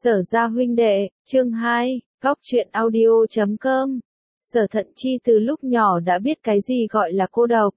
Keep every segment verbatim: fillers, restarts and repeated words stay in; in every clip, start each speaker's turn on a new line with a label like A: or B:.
A: Sở Gia huynh đệ, chương hai, góc truyện audio chấm com. Sở Thận Chi từ lúc nhỏ đã biết cái gì gọi là cô độc.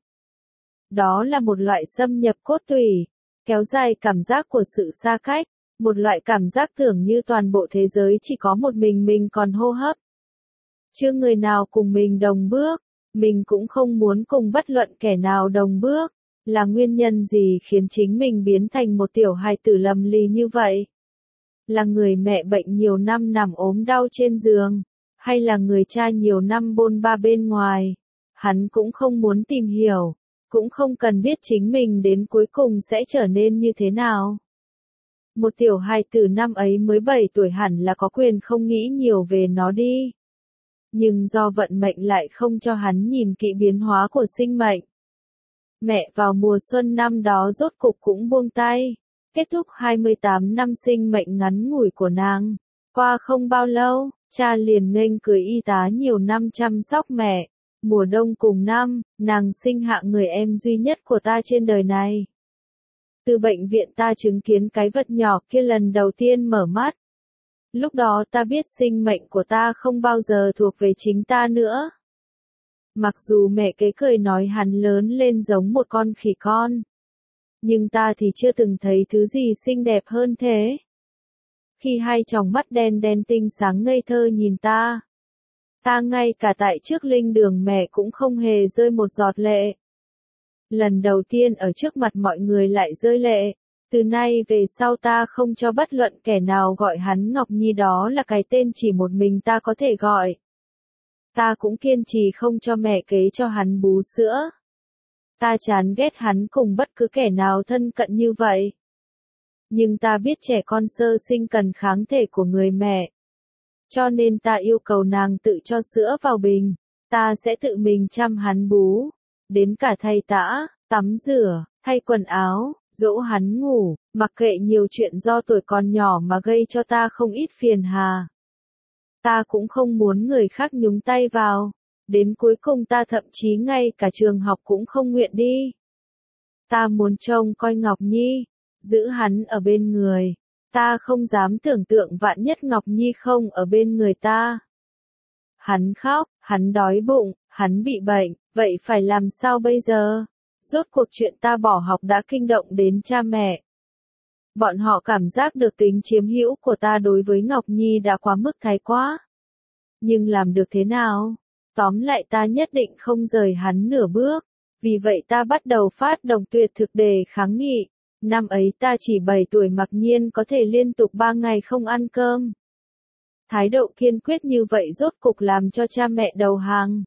A: Đó là một loại xâm nhập cốt tủy, kéo dài cảm giác của sự xa cách, một loại cảm giác tưởng như toàn bộ thế giới chỉ có một mình mình còn hô hấp. Chưa người nào cùng mình đồng bước, mình cũng không muốn cùng bất luận kẻ nào đồng bước. Là nguyên nhân gì khiến chính mình biến thành một tiểu hài tử lầm lì như vậy? Là người mẹ bệnh nhiều năm nằm ốm đau trên giường, hay là người cha nhiều năm bôn ba bên ngoài? Hắn cũng không muốn tìm hiểu, cũng không cần biết chính mình đến cuối cùng sẽ trở nên như thế nào. Một tiểu hài tử năm ấy mới bảy tuổi hẳn là có quyền không nghĩ nhiều về nó đi. Nhưng do vận mệnh lại không cho hắn nhìn kỹ biến hóa của sinh mệnh. Mẹ vào mùa xuân năm đó rốt cục cũng buông tay, kết thúc hai mươi tám năm sinh mệnh ngắn ngủi của nàng. Qua không bao lâu, cha liền nghênh cưới y tá nhiều năm chăm sóc mẹ. Mùa đông cùng năm, nàng sinh hạ người em duy nhất của ta trên đời này. Từ bệnh viện ta chứng kiến cái vật nhỏ kia lần đầu tiên mở mắt. Lúc đó ta biết sinh mệnh của ta không bao giờ thuộc về chính ta nữa. Mặc dù mẹ kế cười nói hắn lớn lên giống một con khỉ con. Nhưng ta thì chưa từng thấy thứ gì xinh đẹp hơn thế. Khi hai tròng mắt đen đen tinh sáng ngây thơ nhìn ta. Ta ngay cả tại trước linh đường mẹ cũng không hề rơi một giọt lệ. Lần đầu tiên ở trước mặt mọi người lại rơi lệ. Từ nay về sau ta không cho bất luận kẻ nào gọi hắn Ngọc Nhi, đó là cái tên chỉ một mình ta có thể gọi. Ta cũng kiên trì không cho mẹ kế cho hắn bú sữa. Ta chán ghét hắn cùng bất cứ kẻ nào thân cận như vậy. Nhưng ta biết trẻ con sơ sinh cần kháng thể của người mẹ. Cho nên ta yêu cầu nàng tự cho sữa vào bình. Ta sẽ tự mình chăm hắn bú. Đến cả thay tã, tắm rửa, thay quần áo, dỗ hắn ngủ, mặc kệ nhiều chuyện do tuổi còn nhỏ mà gây cho ta không ít phiền hà. Ta cũng không muốn người khác nhúng tay vào. Đến cuối cùng ta thậm chí ngay cả trường học cũng không nguyện đi. Ta muốn trông coi Ngọc Nhi, giữ hắn ở bên người. Ta không dám tưởng tượng vạn nhất Ngọc Nhi không ở bên người ta. Hắn khóc, hắn đói bụng, hắn bị bệnh, vậy phải làm sao bây giờ? Rốt cuộc chuyện ta bỏ học đã kinh động đến cha mẹ. Bọn họ cảm giác được tính chiếm hữu của ta đối với Ngọc Nhi đã quá mức thái quá. Nhưng làm được thế nào? Tóm lại ta nhất định không rời hắn nửa bước. Vì vậy ta bắt đầu phát động tuyệt thực để kháng nghị. Năm ấy ta chỉ bảy tuổi mặc nhiên có thể liên tục ba ngày không ăn cơm. Thái độ kiên quyết như vậy rốt cục làm cho cha mẹ đầu hàng.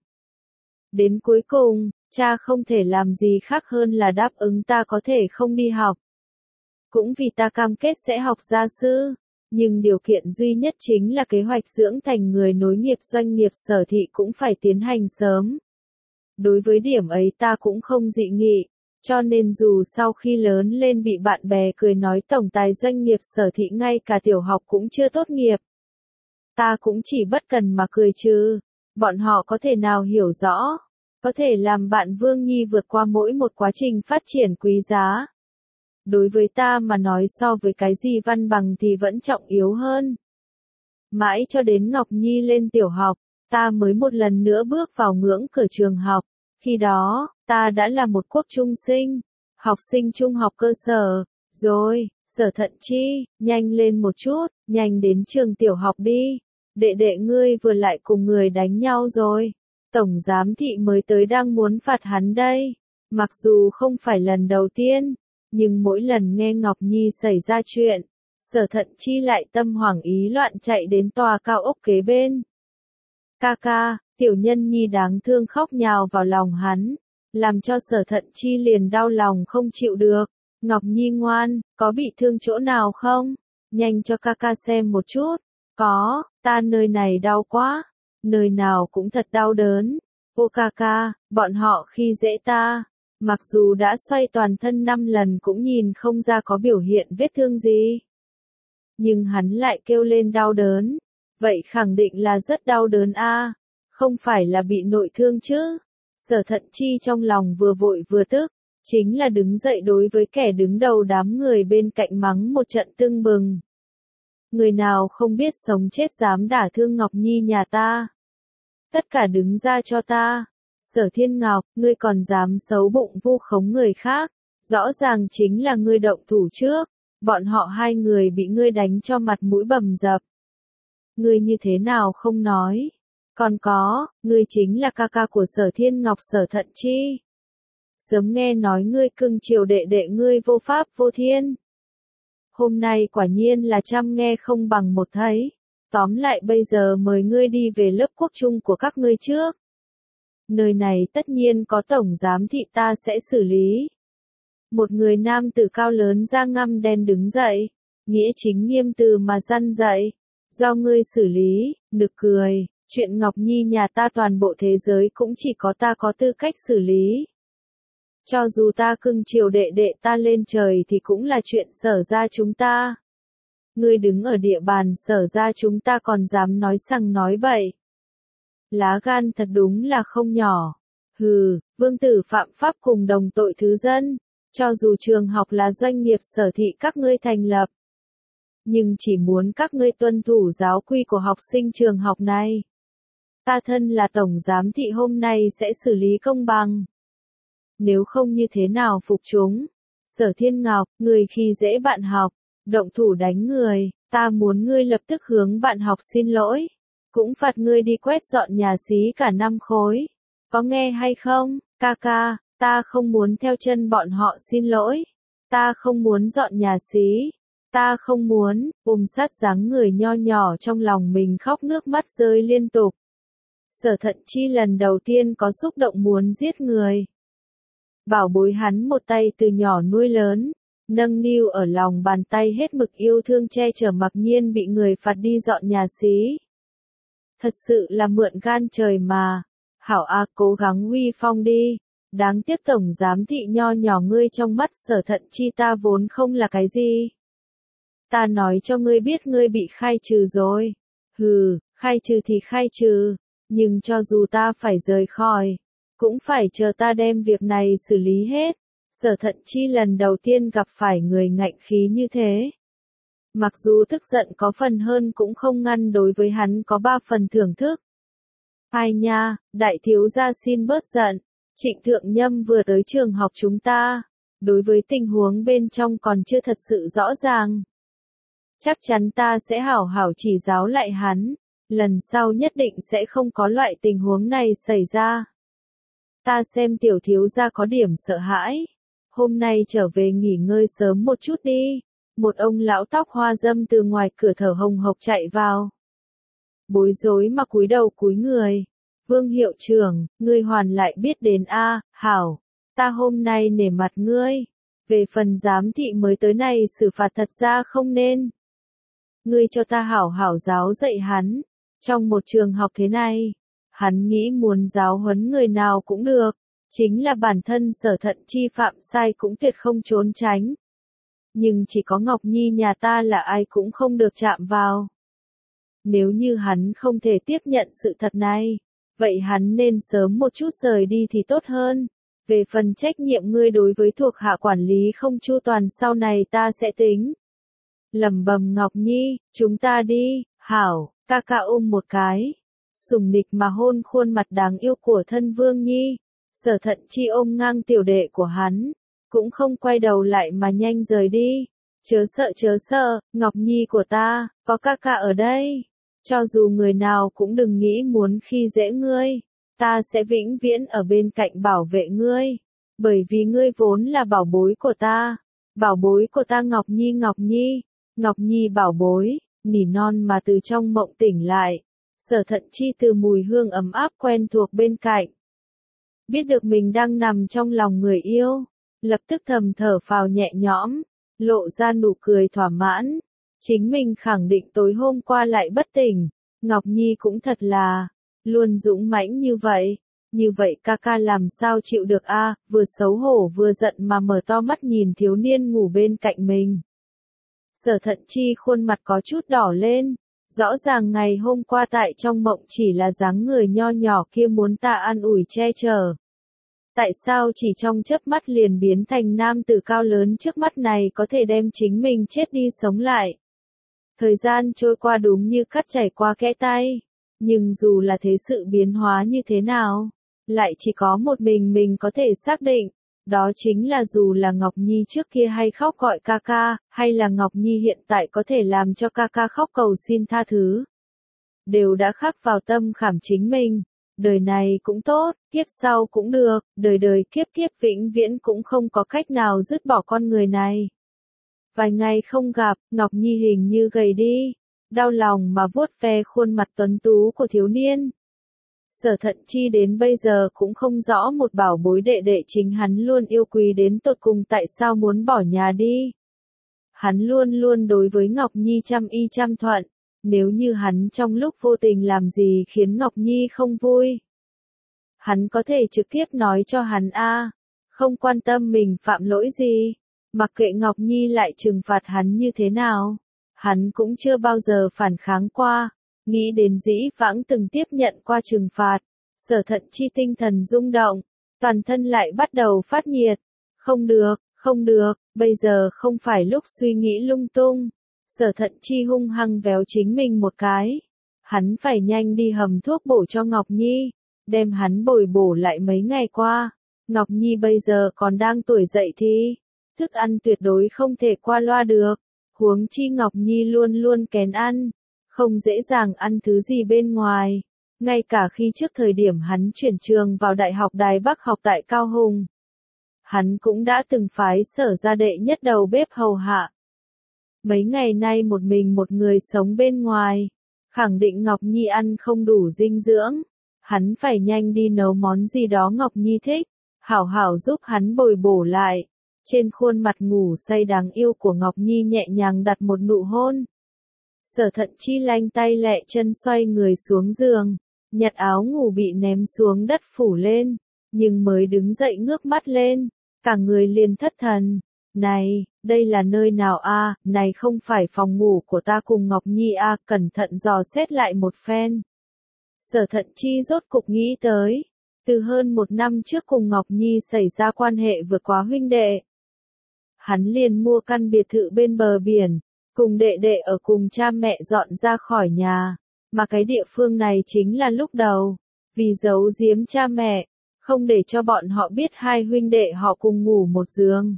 A: Đến cuối cùng, cha không thể làm gì khác hơn là đáp ứng ta có thể không đi học. Cũng vì ta cam kết sẽ học gia sư. Nhưng điều kiện duy nhất chính là kế hoạch dưỡng thành người nối nghiệp doanh nghiệp Sở Thị cũng phải tiến hành sớm. Đối với điểm ấy ta cũng không dị nghị, cho nên dù sau khi lớn lên bị bạn bè cười nói tổng tài doanh nghiệp Sở Thị ngay cả tiểu học cũng chưa tốt nghiệp. Ta cũng chỉ bất cần mà cười chứ, bọn họ có thể nào hiểu rõ, có thể làm bạn Vương Nhi vượt qua mỗi một quá trình phát triển quý giá. Đối với ta mà nói so với cái gì văn bằng thì vẫn trọng yếu hơn. Mãi cho đến Ngọc Nhi lên tiểu học, ta mới một lần nữa bước vào ngưỡng cửa trường học. Khi đó, ta đã là một quốc trung sinh, học sinh trung học cơ sở. Rồi, Sở Thận Chi, nhanh lên một chút, nhanh đến trường tiểu học đi. Đệ đệ ngươi vừa lại cùng người đánh nhau rồi. Tổng giám thị mới tới đang muốn phạt hắn đây. Mặc dù không phải lần đầu tiên. Nhưng mỗi lần nghe Ngọc Nhi xảy ra chuyện, Sở Thận Chi lại tâm hoảng ý loạn chạy đến tòa cao ốc kế bên. Ca ca, tiểu nhân Nhi đáng thương khóc nhào vào lòng hắn, làm cho Sở Thận Chi liền đau lòng không chịu được. Ngọc Nhi ngoan, có bị thương chỗ nào không? Nhanh cho ca ca xem một chút. Có, ta nơi này đau quá, nơi nào cũng thật đau đớn. Ô ca ca, bọn họ khi dễ ta. Mặc dù đã xoay toàn thân năm lần cũng nhìn không ra có biểu hiện vết thương gì. Nhưng hắn lại kêu lên đau đớn. Vậy khẳng định là rất đau đớn a, không phải là bị nội thương chứ. Sở Thận Chi trong lòng vừa vội vừa tức, chính là đứng dậy đối với kẻ đứng đầu đám người bên cạnh mắng một trận tưng bừng. Người nào không biết sống chết dám đả thương Ngọc Nhi nhà ta. Tất cả đứng ra cho ta. Sở Thiên Ngọc, ngươi còn dám xấu bụng vu khống người khác. Rõ ràng chính là ngươi động thủ trước. Bọn họ hai người bị ngươi đánh cho mặt mũi bầm dập. Ngươi như thế nào không nói. Còn có, ngươi chính là ca ca của Sở Thiên Ngọc Sở Thận Chi. Sớm nghe nói ngươi cưng chiều đệ đệ ngươi vô pháp vô thiên. Hôm nay quả nhiên là trăm nghe không bằng một thấy. Tóm lại bây giờ mời ngươi đi về lớp quốc trung của các ngươi trước. Nơi này tất nhiên có tổng giám thị ta sẽ xử lý. Một người nam tử cao lớn da ngăm đen đứng dậy. Nghĩa chính nghiêm từ mà răn dậy. Do ngươi xử lý, nực cười. Chuyện Ngọc Nhi nhà ta toàn bộ thế giới cũng chỉ có ta có tư cách xử lý. Cho dù ta cưng chiều đệ đệ ta lên trời thì cũng là chuyện Sở gia chúng ta. Ngươi đứng ở địa bàn Sở gia chúng ta còn dám nói sằng nói bậy. Lá gan thật đúng là không nhỏ. Hừ, vương tử phạm pháp cùng đồng tội thứ dân. Cho dù trường học là doanh nghiệp Sở thị các ngươi thành lập. Nhưng chỉ muốn các ngươi tuân thủ giáo quy của học sinh trường học này. Ta thân là tổng giám thị hôm nay sẽ xử lý công bằng. Nếu không như thế nào phục chúng. Sở Thiên Ngọc, người khi dễ bạn học, động thủ đánh người, ta muốn ngươi lập tức hướng bạn học xin lỗi. Cũng phạt ngươi đi quét dọn nhà xí cả năm khối. Có nghe hay không, ca ca, ta không muốn theo chân bọn họ xin lỗi. Ta không muốn dọn nhà xí. Ta không muốn, ôm sát dáng người nho nhỏ trong lòng mình khóc nước mắt rơi liên tục. Sở Thận Chi lần đầu tiên có xúc động muốn giết người. Bảo bối hắn một tay từ nhỏ nuôi lớn, nâng niu ở lòng bàn tay hết mực yêu thương che chở mặc nhiên bị người phạt đi dọn nhà xí. Thật sự là mượn gan trời mà. Hảo A cố gắng huy phong đi. Đáng tiếc tổng giám thị nho nhỏ ngươi trong mắt Sở Thận Chi ta vốn không là cái gì. Ta nói cho ngươi biết ngươi bị khai trừ rồi. Hừ, khai trừ thì khai trừ. Nhưng cho dù ta phải rời khỏi, cũng phải chờ ta đem việc này xử lý hết. Sở Thận Chi lần đầu tiên gặp phải người ngạnh khí như thế. Mặc dù tức giận có phần hơn cũng không ngăn đối với hắn có ba phần thưởng thức. Ai nha, đại thiếu gia xin bớt giận. Trịnh Thượng Nhâm vừa tới trường học chúng ta. Đối với tình huống bên trong còn chưa thật sự rõ ràng. Chắc chắn ta sẽ hảo hảo chỉ giáo lại hắn. Lần sau nhất định sẽ không có loại tình huống này xảy ra. Ta xem tiểu thiếu gia có điểm sợ hãi. Hôm nay trở về nghỉ ngơi sớm một chút đi. Một ông lão tóc hoa râm từ ngoài cửa thở hồng hộc chạy vào. Bối rối mà cúi đầu cúi người. Vương hiệu trưởng, ngươi hoàn lại biết đến a, hảo. Ta hôm nay nể mặt ngươi. Về phần giám thị mới tới này xử phạt thật ra không nên. Ngươi cho ta hảo hảo giáo dạy hắn. Trong một trường học thế này, hắn nghĩ muốn giáo huấn người nào cũng được, chính là bản thân Sở Thận Chi phạm sai cũng tuyệt không trốn tránh. Nhưng chỉ có Ngọc Nhi nhà ta là ai cũng không được chạm vào. Nếu như hắn không thể tiếp nhận sự thật này, vậy hắn nên sớm một chút rời đi thì tốt hơn. Về phần trách nhiệm ngươi đối với thuộc hạ quản lý không chu toàn sau này ta sẽ tính. Lẩm bẩm Ngọc Nhi, chúng ta đi, hảo. Ca ca ôm một cái, sùng nịch mà hôn khuôn mặt đáng yêu của thân Vương Nhi. Sở Thận Chi ôm ngang tiểu đệ của hắn, cũng không quay đầu lại mà nhanh rời đi. Chớ sợ chớ sợ, Ngọc Nhi của ta, có ca ca ở đây. Cho dù người nào cũng đừng nghĩ muốn khi dễ ngươi, ta sẽ vĩnh viễn ở bên cạnh bảo vệ ngươi. Bởi vì ngươi vốn là bảo bối của ta. Bảo bối của ta Ngọc Nhi Ngọc Nhi, Ngọc Nhi bảo bối. Nỉ non mà từ trong mộng tỉnh lại. Sở Thận Chi từ mùi hương ấm áp quen thuộc bên cạnh. Biết được mình đang nằm trong lòng người yêu. Lập tức thầm thở phào nhẹ nhõm. Lộ ra nụ cười thỏa mãn. Chính mình khẳng định tối hôm qua lại bất tỉnh. Ngọc Nhi cũng thật là. Luôn dũng mãnh như vậy. Như vậy ca ca làm sao chịu được a? Vừa xấu hổ vừa giận mà mở to mắt nhìn thiếu niên ngủ bên cạnh mình. Sở Thận Chi khuôn mặt có chút đỏ lên. Rõ ràng ngày hôm qua tại trong mộng chỉ là dáng người nho nhỏ kia muốn ta an ủi che chở. Tại sao chỉ trong chớp mắt liền biến thành nam tử cao lớn trước mắt này có thể đem chính mình chết đi sống lại? Thời gian trôi qua đúng như cắt chảy qua kẽ tay. Nhưng dù là thế sự biến hóa như thế nào, lại chỉ có một mình mình có thể xác định. Đó chính là dù là Ngọc Nhi trước kia hay khóc gọi ca ca, hay là Ngọc Nhi hiện tại có thể làm cho ca ca khóc cầu xin tha thứ. Đều đã khắc vào tâm khảm chính mình. Đời này cũng tốt, kiếp sau cũng được, đời đời kiếp kiếp vĩnh viễn cũng không có cách nào dứt bỏ con người này. Vài ngày không gặp, Ngọc Nhi hình như gầy đi. Đau lòng mà vuốt ve khuôn mặt tuấn tú của thiếu niên. Sở Thận Chi đến bây giờ cũng không rõ một bảo bối đệ đệ chính hắn luôn yêu quý đến tột cùng tại sao muốn bỏ nhà đi. Hắn luôn luôn đối với Ngọc Nhi trăm y trăm thuận, nếu như hắn trong lúc vô tình làm gì khiến Ngọc Nhi không vui. Hắn có thể trực tiếp nói cho hắn a, không quan tâm mình phạm lỗi gì, mặc kệ Ngọc Nhi lại trừng phạt hắn như thế nào. Hắn cũng chưa bao giờ phản kháng qua. Nghĩ đến dĩ vãng từng tiếp nhận qua trừng phạt, Sở Thận Chi tinh thần rung động, toàn thân lại bắt đầu phát nhiệt. Không được, không được, bây giờ không phải lúc suy nghĩ lung tung. Sở Thận Chi hung hăng véo chính mình một cái. Hắn phải nhanh đi hầm thuốc bổ cho Ngọc Nhi, đem hắn bồi bổ lại mấy ngày qua. Ngọc Nhi bây giờ còn đang tuổi dậy thì, thức ăn tuyệt đối không thể qua loa được. Huống chi Ngọc Nhi luôn luôn kén ăn, không dễ dàng ăn thứ gì bên ngoài. Ngay cả khi trước thời điểm hắn chuyển trường vào Đại học Đài Bắc học tại Cao Hùng, hắn cũng đã từng phái Sở gia đệ nhất đầu bếp hầu hạ. Mấy ngày nay một mình một người sống bên ngoài, khẳng định Ngọc Nhi ăn không đủ dinh dưỡng. Hắn phải nhanh đi nấu món gì đó Ngọc Nhi thích, hảo hảo giúp hắn bồi bổ lại. Trên khuôn mặt ngủ say đáng yêu của Ngọc Nhi nhẹ nhàng đặt một nụ hôn. Sở Thận Chi lanh tay lẹ chân xoay người xuống giường, nhặt áo ngủ bị ném xuống đất phủ lên, nhưng mới đứng dậy ngước mắt lên, cả người liền thất thần. Này, đây là nơi nào a? À? Này không phải phòng ngủ của ta cùng Ngọc Nhi a? À? Cẩn thận dò xét lại một phen. Sở Thận Chi rốt cục nghĩ tới, từ hơn một năm trước cùng Ngọc Nhi xảy ra quan hệ vượt quá huynh đệ. Hắn liền mua căn biệt thự bên bờ biển, cùng đệ đệ ở cùng cha mẹ dọn ra khỏi nhà, mà cái địa phương này chính là lúc đầu, vì giấu giếm cha mẹ, không để cho bọn họ biết hai huynh đệ họ cùng ngủ một giường.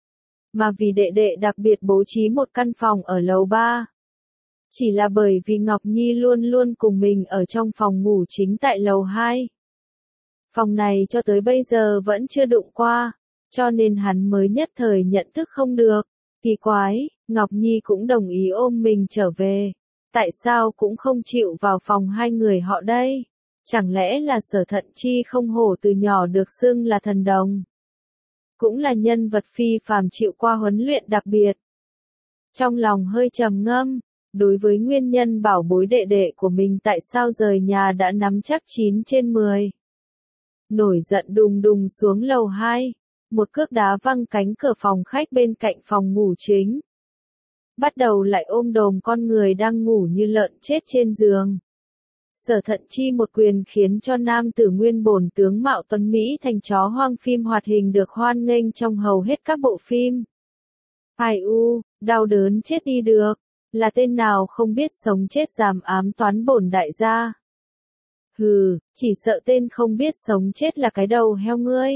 A: Mà vì đệ đệ đặc biệt bố trí một căn phòng ở lầu ba. Chỉ là bởi vì Ngọc Nhi luôn luôn cùng mình ở trong phòng ngủ chính tại lầu hai. Phòng này cho tới bây giờ vẫn chưa đụng qua, cho nên hắn mới nhất thời nhận thức không được. Kỳ quái, Ngọc Nhi cũng đồng ý ôm mình trở về. Tại sao cũng không chịu vào phòng hai người họ đây? Chẳng lẽ là Sở Thận Chi không hổ từ nhỏ được xưng là thần đồng? Cũng là nhân vật phi phàm chịu qua huấn luyện đặc biệt. Trong lòng hơi trầm ngâm, đối với nguyên nhân bảo bối đệ đệ của mình tại sao rời nhà đã nắm chắc chín trên mười. Nổi giận đùng đùng xuống lầu hai, một cước đá văng cánh cửa phòng khách bên cạnh phòng ngủ chính. Bắt đầu lại ôm đồm con người đang ngủ như lợn chết trên giường. Sở Thận Chi một quyền khiến cho nam tử nguyên bổn tướng mạo tuấn Mỹ thành chó hoang phim hoạt hình được hoan nghênh trong hầu hết các bộ phim. Ai u, đau đớn chết đi được, là tên nào không biết sống chết dám ám toán bổn đại gia. Hừ, chỉ sợ tên không biết sống chết là cái đầu heo ngươi.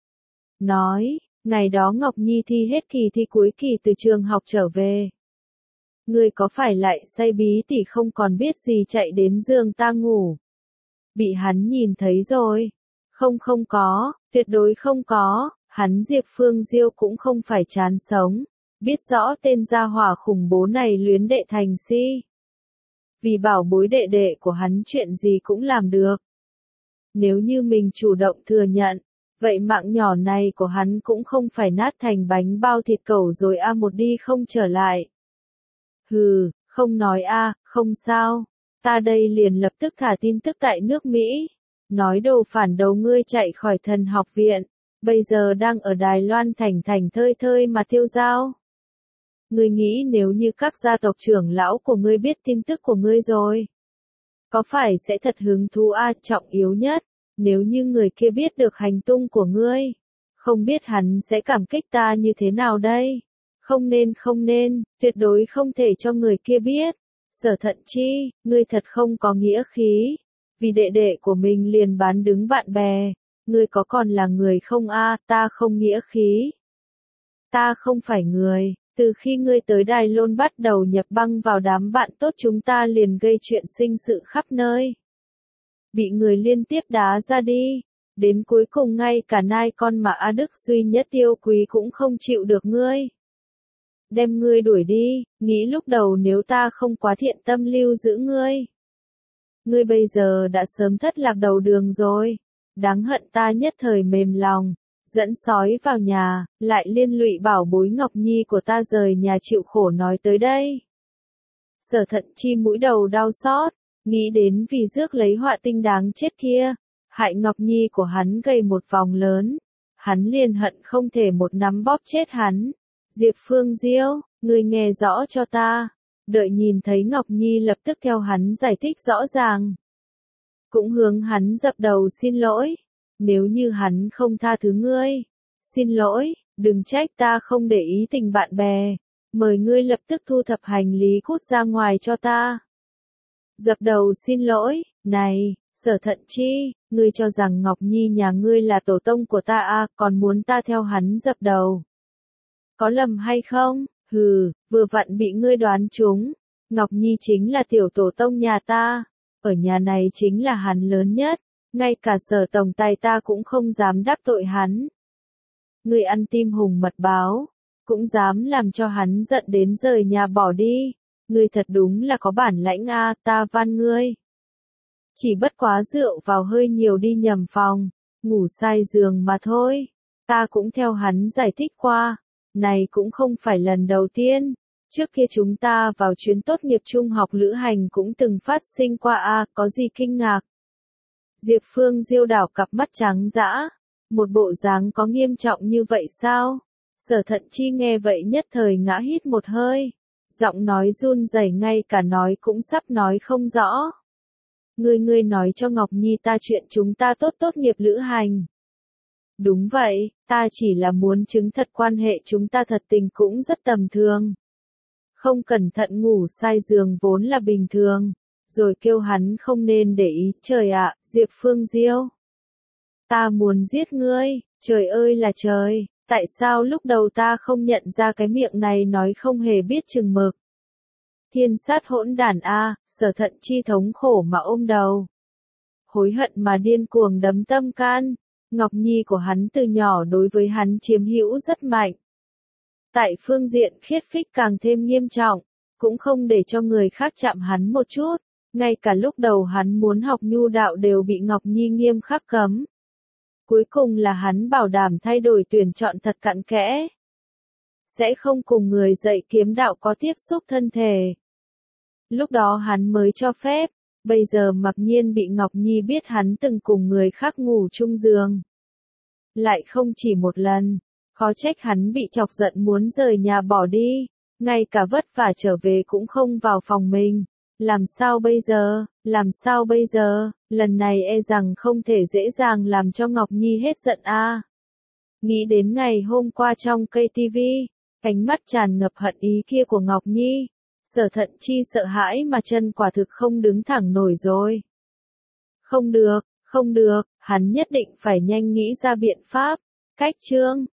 A: Nói, ngày đó Ngọc Nhi thi hết kỳ thi cuối kỳ từ trường học trở về. Ngươi có phải lại say bí tỉ không còn biết gì chạy đến giường ta ngủ? Bị hắn nhìn thấy rồi. Không không có, tuyệt đối không có, hắn Diệp Phương Diêu cũng không phải chán sống. Biết rõ tên gia hỏa khủng bố này luyến đệ thành si. Vì bảo bối đệ đệ của hắn chuyện gì cũng làm được. Nếu như mình chủ động thừa nhận, vậy mạng nhỏ này của hắn cũng không phải nát thành bánh bao thịt cẩu rồi a một đi không trở lại. Hừ, không nói a, không sao. Ta đây liền lập tức thả tin tức tại nước Mỹ. Nói đồ phản đầu ngươi chạy khỏi thần học viện. Bây giờ đang ở Đài Loan thành thành thơi thơi mà tiêu dao. Ngươi nghĩ nếu như các gia tộc trưởng lão của ngươi biết tin tức của ngươi rồi, có phải sẽ thật hứng thú a? Trọng yếu nhất, nếu như người kia biết được hành tung của ngươi, không biết hắn sẽ cảm kích ta như thế nào đây? Không nên không nên, tuyệt đối không thể cho người kia biết. Sở Thận Chi, ngươi thật không có nghĩa khí. Vì đệ đệ của mình liền bán đứng bạn bè. Ngươi có còn là người không a? Ta không nghĩa khí. Ta không phải người. Từ khi ngươi tới Đài Loan bắt đầu nhập băng vào đám bạn tốt chúng ta liền gây chuyện sinh sự khắp nơi. Bị người liên tiếp đá ra đi. Đến cuối cùng ngay cả nai con mà A Đức duy nhất yêu quý cũng không chịu được ngươi. Đem ngươi đuổi đi, nghĩ lúc đầu nếu ta không quá thiện tâm lưu giữ ngươi. Ngươi bây giờ đã sớm thất lạc đầu đường rồi. Đáng hận ta nhất thời mềm lòng. Dẫn sói vào nhà, lại liên lụy bảo bối Ngọc Nhi của ta rời nhà chịu khổ nói tới đây. Sở Thận Chi mũi đầu đau xót, nghĩ đến vì rước lấy họa tinh đáng chết kia, hại Ngọc Nhi của hắn gầy một vòng lớn, hắn liền hận không thể một nắm bóp chết hắn. Diệp Phương Diêu, ngươi nghe rõ cho ta, đợi nhìn thấy Ngọc Nhi lập tức theo hắn giải thích rõ ràng. Cũng hướng hắn dập đầu xin lỗi. Nếu như hắn không tha thứ ngươi, xin lỗi, đừng trách ta không để ý tình bạn bè, mời ngươi lập tức thu thập hành lý cút ra ngoài cho ta. Dập đầu xin lỗi, này, Sở Thận Chi, ngươi cho rằng Ngọc Nhi nhà ngươi là tổ tông của ta à, còn muốn ta theo hắn dập đầu. Có lầm hay không? Hừ, vừa vặn bị ngươi đoán trúng, Ngọc Nhi chính là tiểu tổ tông nhà ta, ở nhà này chính là hắn lớn nhất. Ngay cả Sở tổng tài ta cũng không dám đáp tội hắn. Ngươi ăn tim hùng mật báo, cũng dám làm cho hắn giận đến rời nhà bỏ đi. Ngươi thật đúng là có bản lãnh a, ta van ngươi. Chỉ bất quá rượu vào hơi nhiều đi nhầm phòng, ngủ sai giường mà thôi. Ta cũng theo hắn giải thích qua, này cũng không phải lần đầu tiên. Trước kia chúng ta vào chuyến tốt nghiệp trung học lữ hành cũng từng phát sinh qua a, có gì kinh ngạc. Diệp Phương Diêu đảo cặp mắt trắng dã, một bộ dáng có nghiêm trọng như vậy sao? Sở Thận Chi nghe vậy nhất thời ngã hít một hơi, giọng nói run rẩy ngay cả nói cũng sắp nói không rõ. Ngươi ngươi nói cho Ngọc Nhi ta chuyện chúng ta tốt tốt nghiệp lữ hành. Đúng vậy, ta chỉ là muốn chứng thật quan hệ chúng ta thật tình cũng rất tầm thường. Không cẩn thận ngủ sai giường vốn là bình thường. Rồi kêu hắn không nên để ý, trời ạ, Diệp Phương Diêu. Ta muốn giết ngươi, trời ơi là trời, tại sao lúc đầu ta không nhận ra cái miệng này nói không hề biết chừng mực. Thiên sát hỗn đản a, Sở Thận Chi thống khổ mà ôm đầu. Hối hận mà điên cuồng đấm tâm can, Ngọc Nhi của hắn từ nhỏ đối với hắn chiếm hữu rất mạnh. Tại phương diện khiết phích càng thêm nghiêm trọng, cũng không để cho người khác chạm hắn một chút. Ngay cả lúc đầu hắn muốn học nhu đạo đều bị Ngọc Nhi nghiêm khắc cấm. Cuối cùng là hắn bảo đảm thay đổi tuyển chọn thật cặn kẽ. Sẽ không cùng người dạy kiếm đạo có tiếp xúc thân thể. Lúc đó hắn mới cho phép, bây giờ mặc nhiên bị Ngọc Nhi biết hắn từng cùng người khác ngủ chung giường. Lại không chỉ một lần, khó trách hắn bị chọc giận muốn rời nhà bỏ đi, ngay cả vất vả trở về cũng không vào phòng mình. Làm sao bây giờ, làm sao bây giờ, lần này e rằng không thể dễ dàng làm cho Ngọc Nhi hết giận a. À. Nghĩ đến ngày hôm qua trong cây tivi, ánh mắt tràn ngập hận ý kia của Ngọc Nhi, Sở Thận Chi sợ hãi mà chân quả thực không đứng thẳng nổi rồi. Không được, không được, hắn nhất định phải nhanh nghĩ ra biện pháp, cách chương.